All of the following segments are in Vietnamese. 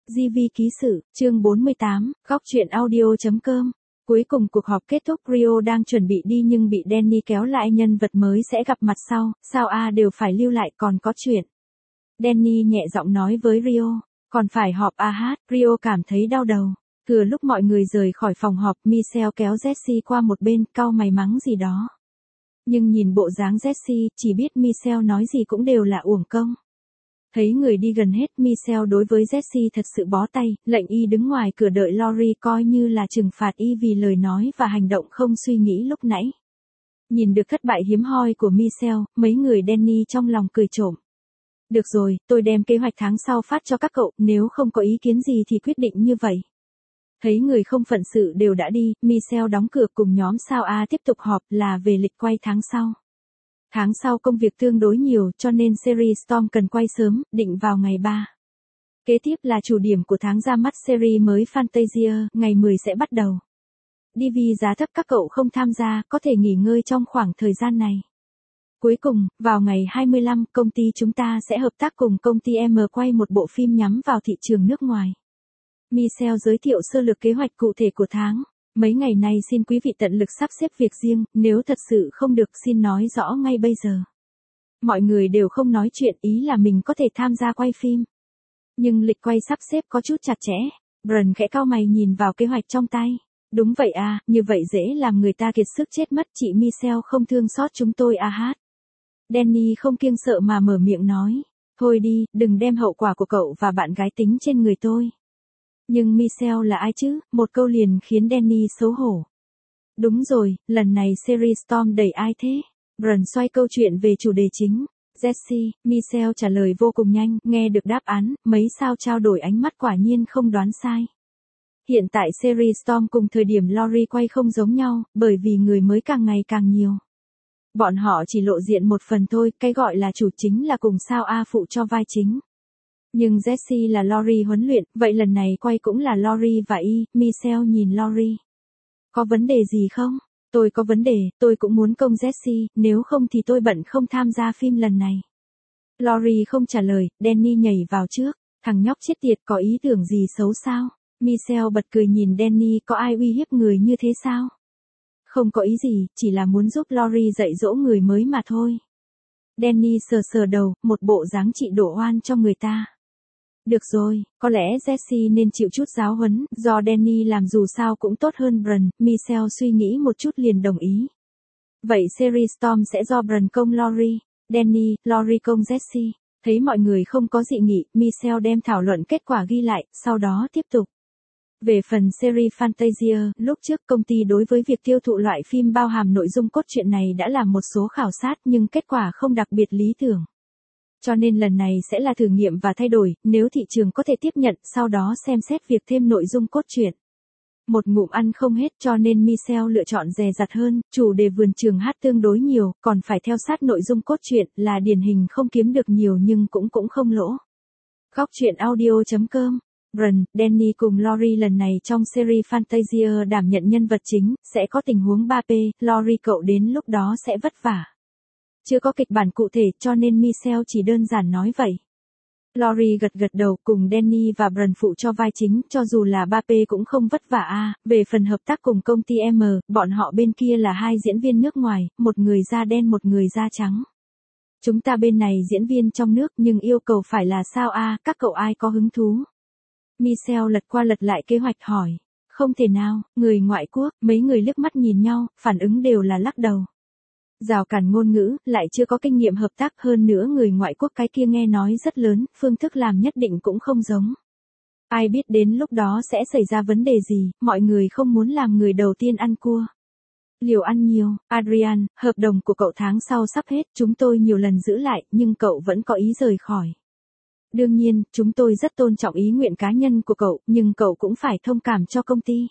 GV ký sự, chương 48, góc truyện audio.com. Cuối cùng cuộc họp kết thúc, Rio đang chuẩn bị đi nhưng bị Danny kéo lại, nhân vật mới sẽ gặp mặt sau, sao đều phải lưu lại, còn có chuyện. Danny nhẹ giọng nói với Rio, còn phải họp Rio cảm thấy đau đầu. Thừa lúc mọi người rời khỏi phòng họp, Michelle kéo Jessie qua một bên, cau mày mắng gì đó. Nhưng nhìn bộ dáng Jessie, chỉ biết Michelle nói gì cũng đều là uổng công. Thấy người đi gần hết, Michelle đối với Jessie thật sự bó tay, lệnh y đứng ngoài cửa đợi Lori, coi như là trừng phạt y vì lời nói và hành động không suy nghĩ lúc nãy. Nhìn được thất bại hiếm hoi của Michelle, mấy người Danny trong lòng cười trộm. Được rồi, tôi đem kế hoạch tháng sau phát cho các cậu, nếu không có ý kiến gì thì quyết định như vậy. Thấy người không phận sự đều đã đi, Michelle đóng cửa cùng nhóm sao tiếp tục họp là về lịch quay tháng sau. Tháng sau công việc tương đối nhiều cho nên series Storm cần quay sớm, định vào ngày 3. Kế tiếp là chủ điểm của tháng ra mắt series mới Fantasia, ngày 10 sẽ bắt đầu. DV giá thấp các cậu không tham gia, có thể nghỉ ngơi trong khoảng thời gian này. Cuối cùng, vào ngày 25, công ty chúng ta sẽ hợp tác cùng công ty M quay một bộ phim nhắm vào thị trường nước ngoài. Michelle giới thiệu sơ lược kế hoạch cụ thể của tháng. Mấy ngày nay xin quý vị tận lực sắp xếp việc riêng, nếu thật sự không được xin nói rõ ngay bây giờ. Mọi người đều không nói chuyện, ý là mình có thể tham gia quay phim. Nhưng lịch quay sắp xếp có chút chặt chẽ. Bran khẽ cau mày nhìn vào kế hoạch trong tay. Đúng vậy như vậy dễ làm người ta kiệt sức chết mất, chị Michelle không thương xót chúng tôi Danny không kiêng sợ mà mở miệng nói. Thôi đi, đừng đem hậu quả của cậu và bạn gái tính trên người tôi. Nhưng Michelle là ai chứ, một câu liền khiến Danny xấu hổ. Đúng rồi, lần này series Storm đẩy ai thế? Bran xoay câu chuyện về chủ đề chính. Jessie, Michelle trả lời vô cùng nhanh, nghe được đáp án, mấy sao trao đổi ánh mắt quả nhiên không đoán sai. Hiện tại series Storm cùng thời điểm Lori quay không giống nhau, bởi vì người mới càng ngày càng nhiều. Bọn họ chỉ lộ diện một phần thôi, cái gọi là chủ chính là cùng sao phụ cho vai chính. Nhưng Jessie là Lori huấn luyện, vậy lần này quay cũng là Lori và Michelle nhìn Lori. Có vấn đề gì không? Tôi có vấn đề, tôi cũng muốn công Jessie, nếu không thì tôi bận không tham gia phim lần này. Lori không trả lời, Danny nhảy vào trước, thằng nhóc chết tiệt có ý tưởng gì xấu sao? Michelle bật cười nhìn Danny, có ai uy hiếp người như thế sao? Không có ý gì, chỉ là muốn giúp Lori dạy dỗ người mới mà thôi. Danny sờ đầu, một bộ dáng trị đổ oan cho người ta. Được rồi, có lẽ Jessie nên chịu chút giáo huấn, do Danny làm dù sao cũng tốt hơn Bran. Michelle suy nghĩ một chút liền đồng ý. Vậy series Storm sẽ do Bran công Lori, Danny, Lori công Jessie. Thấy mọi người không có dị nghị, Michelle đem thảo luận kết quả ghi lại, sau đó tiếp tục. Về phần series Fantasia, lúc trước công ty đối với việc tiêu thụ loại phim bao hàm nội dung cốt truyện này đã làm một số khảo sát nhưng kết quả không đặc biệt lý tưởng. Cho nên lần này sẽ là thử nghiệm và thay đổi, nếu thị trường có thể tiếp nhận, sau đó xem xét việc thêm nội dung cốt truyện. Một ngụm ăn không hết cho nên Michelle lựa chọn dè dặt hơn, chủ đề vườn trường hát tương đối nhiều, còn phải theo sát nội dung cốt truyện là điển hình không kiếm được nhiều nhưng cũng không lỗ. Góc truyện audio.com. Bran, Danny cùng Lori lần này trong series Fantasia đảm nhận nhân vật chính, sẽ có tình huống 3P, Lori cậu đến lúc đó sẽ vất vả. Chưa có kịch bản cụ thể cho nên Michelle chỉ đơn giản nói vậy. Lori gật đầu, cùng Danny và Bran phụ cho vai chính, cho dù là 3P cũng không vất vả Về phần hợp tác cùng công ty M, bọn họ bên kia là hai diễn viên nước ngoài, một người da đen một người da trắng. Chúng ta bên này diễn viên trong nước nhưng yêu cầu phải là sao các cậu ai có hứng thú? Michelle lật qua lật lại kế hoạch hỏi. Không thể nào, người ngoại quốc, mấy người liếc mắt nhìn nhau, phản ứng đều là lắc đầu. Rào cản ngôn ngữ, lại chưa có kinh nghiệm hợp tác, hơn nữa người ngoại quốc cái kia nghe nói rất lớn, phương thức làm nhất định cũng không giống. Ai biết đến lúc đó sẽ xảy ra vấn đề gì, mọi người không muốn làm người đầu tiên ăn cua. Liều ăn nhiều, Adrian, hợp đồng của cậu tháng sau sắp hết, chúng tôi nhiều lần giữ lại, nhưng cậu vẫn có ý rời khỏi. Đương nhiên, chúng tôi rất tôn trọng ý nguyện cá nhân của cậu, nhưng cậu cũng phải thông cảm cho công ty.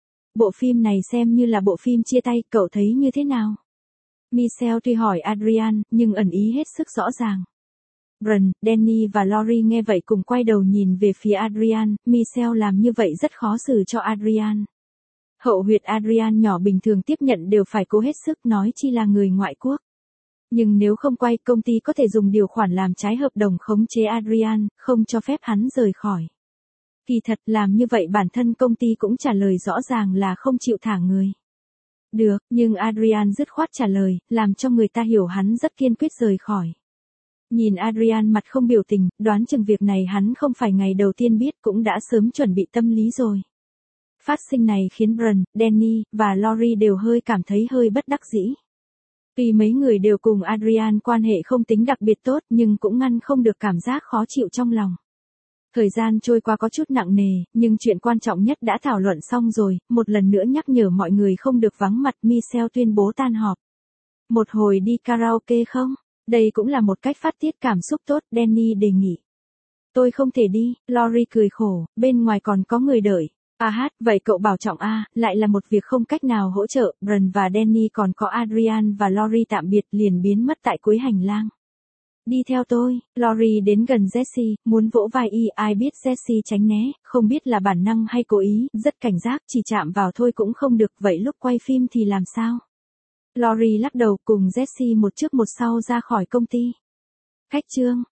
Bộ phim này xem như là bộ phim chia tay, cậu thấy như thế nào? Michelle tuy hỏi Adrian, nhưng ẩn ý hết sức rõ ràng. Bran, Danny và Lori nghe vậy cùng quay đầu nhìn về phía Adrian, Michelle làm như vậy rất khó xử cho Adrian. Hậu huyệt Adrian nhỏ bình thường tiếp nhận đều phải cố hết sức, nói chi là người ngoại quốc. Nhưng nếu không quay, công ty có thể dùng điều khoản làm trái hợp đồng khống chế Adrian, không cho phép hắn rời khỏi. Kỳ thật làm như vậy bản thân công ty cũng trả lời rõ ràng là không chịu thả người. Được, nhưng Adrian dứt khoát trả lời, làm cho người ta hiểu hắn rất kiên quyết rời khỏi. Nhìn Adrian mặt không biểu tình, đoán chừng việc này hắn không phải ngày đầu tiên biết cũng đã sớm chuẩn bị tâm lý rồi. Phát sinh này khiến Bran, Danny, và Lori đều hơi cảm thấy hơi bất đắc dĩ. Tuy mấy người đều cùng Adrian quan hệ không tính đặc biệt tốt nhưng cũng ngăn không được cảm giác khó chịu trong lòng. Thời gian trôi qua có chút nặng nề, nhưng chuyện quan trọng nhất đã thảo luận xong rồi, một lần nữa nhắc nhở mọi người không được vắng mặt. Michelle tuyên bố tan họp. Một hồi đi karaoke không? Đây cũng là một cách phát tiết cảm xúc tốt, Danny đề nghị. Tôi không thể đi, Lori cười khổ, bên ngoài còn có người đợi. Vậy cậu bảo trọng lại là một việc không cách nào hỗ trợ. Bran và Danny còn có Adrian và Lori tạm biệt liền biến mất tại cuối hành lang. Đi theo tôi, Lori đến gần Jesse, muốn vỗ vai ai biết Jesse tránh né, không biết là bản năng hay cố ý, rất cảnh giác, chỉ chạm vào thôi cũng không được, vậy lúc quay phim thì làm sao? Lori lắc đầu cùng Jesse một trước một sau ra khỏi công ty. Khách trương,